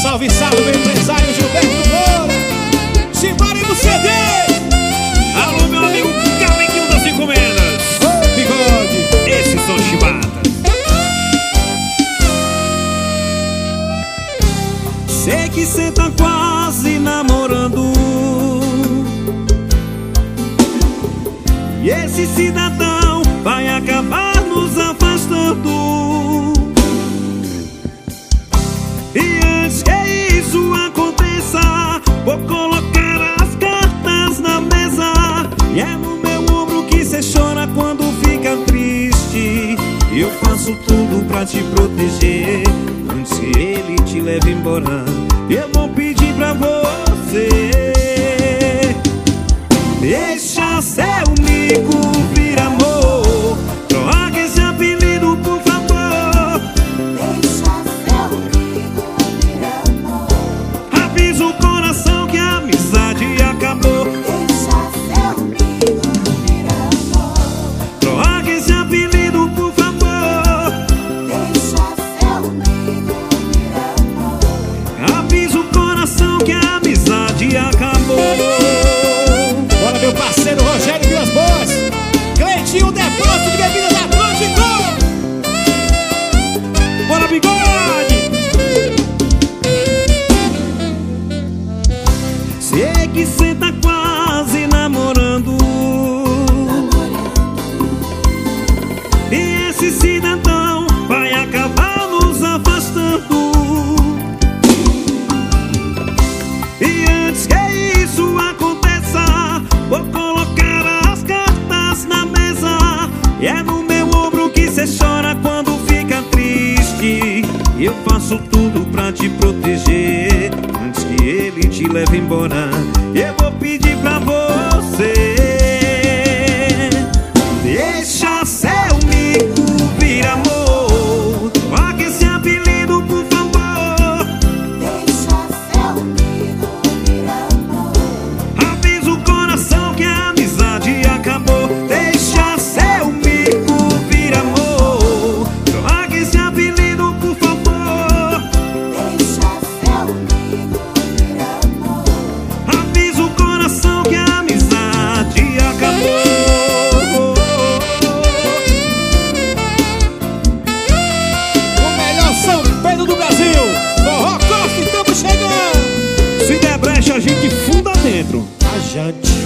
Salve, salve, meu empresário Gilberto Moura. Simbora no CD. Alô, meu amigo Caminho das Encomendas. Ô, bigode. Esses são chibatas. Sei que cê tá quase namorando, e esse cidadão vai acabar nos afastando. E antes que isso aconteça, vou colocar as cartas na mesa. E é no meu ombro que cê chora quando fica triste. E eu faço tudo pra te proteger. Antes que ele te leve embora, eu vou pedir pra você: deixa seu mico vir amor. Troca esse apelido, por favor. Deixa seu mico vir amor. Avisa o coração que a amizade acabou. Deixa seu mico vir amor. Troca esse apelido, por favor. Deixa seu mico vir amor. Avisa o coração que a amizade acabou. Bora, meu parceiro Rogério Vilas Boas. Cleitinho, depósito de bebidas Atlântico. Bora, bigode! Sei que cê tá quase namorando, e esse cidadão vai acabar nos afastando. E antes que isso aconteça, vou colocar as cartas na mesa. E é no meu ombro que cê chora quando fica triste. E eu faço tudo pra te proteger. Antes que ele te leve embora, eu vou pedir pra você: deixa seu mico vir amor. Troca esse apelido, por favor. Deixa seu mico vir amor. Avisa o coração que a amizade acabou. Deixa seu mico vir amor. Troca esse apelido, por favor. Deixa seu mico vir amor. Avisa o coração que a amizade acabou. O melhor São Pedro do Brasil. Forró Costa, estamos chegando. Se der brecha, a gente funda dentro. A jante.